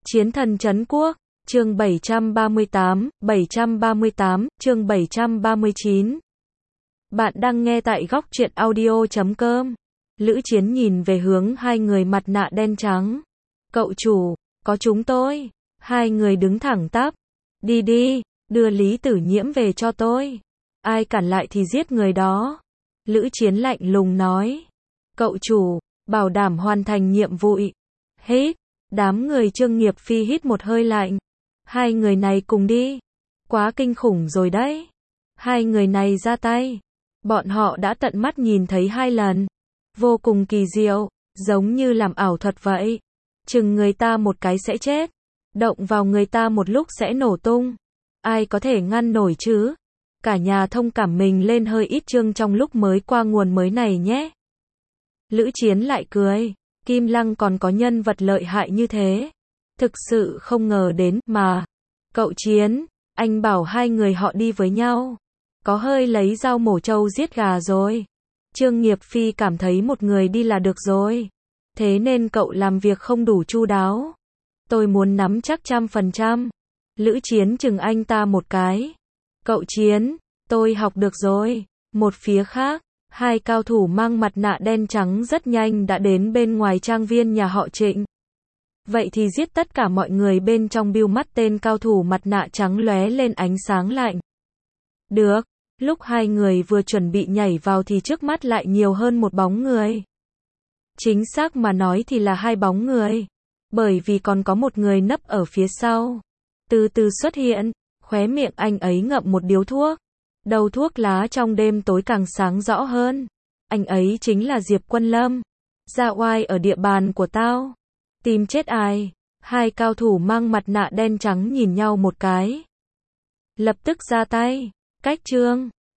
Chiến thần trấn quốc, chương 738, chương 739. Bạn đang nghe tại góc truyện audio.com. Lữ Chiến nhìn về hướng hai người mặt nạ đen trắng. Cậu chủ, có chúng tôi. Hai người đứng thẳng tắp. Đi đi, đưa Lý Tử Nhiễm về cho tôi. Ai cản lại thì giết người đó. Lữ Chiến lạnh lùng nói. Cậu chủ, bảo đảm hoàn thành nhiệm vụ. Hít. Đám người Trương Nghiệp Phi hít một hơi lạnh. Hai người này cùng đi. Quá kinh khủng rồi đấy. Hai người này ra tay. Bọn họ đã tận mắt nhìn thấy hai lần. Vô cùng kỳ diệu, giống như làm ảo thuật vậy. Chừng người ta một cái sẽ chết. Động vào người ta một lúc sẽ nổ tung. Ai có thể ngăn nổi chứ? Cả nhà thông cảm mình lên hơi ít chương trong lúc mới qua nguồn mới này nhé. Lữ Chiến lại cười. Kim Lăng còn có nhân vật lợi hại như thế. Thực sự không ngờ đến mà. Cậu Chiến, anh bảo hai người họ đi với nhau. Có hơi lấy dao mổ trâu giết gà rồi. Trương Nghiệp Phi cảm thấy một người đi là được rồi. Thế nên cậu làm việc không đủ chu đáo. Tôi muốn nắm chắc 100%. Lữ Chiến chừng anh ta một cái. Cậu Chiến, tôi học được rồi. Một phía khác, hai cao thủ mang mặt nạ đen trắng rất nhanh đã đến bên ngoài trang viên nhà họ Trịnh. Vậy thì giết tất cả mọi người bên trong. Bưu mắt tên cao thủ mặt nạ trắng lóe lên ánh sáng lạnh. Được, lúc hai người vừa chuẩn bị nhảy vào thì trước mắt lại nhiều hơn một bóng người. Chính xác mà nói thì là hai bóng người. Bởi vì còn có một người nấp ở phía sau. Từ từ xuất hiện, khóe miệng anh ấy ngậm một điếu thuốc. Đầu thuốc lá trong đêm tối càng sáng rõ hơn. Anh ấy chính là Diệp Quân Lâm. Ra oai ở địa bàn của tao. Tìm chết ai? Hai cao thủ mang mặt nạ đen trắng nhìn nhau một cái. Lập tức ra tay. Cách chương.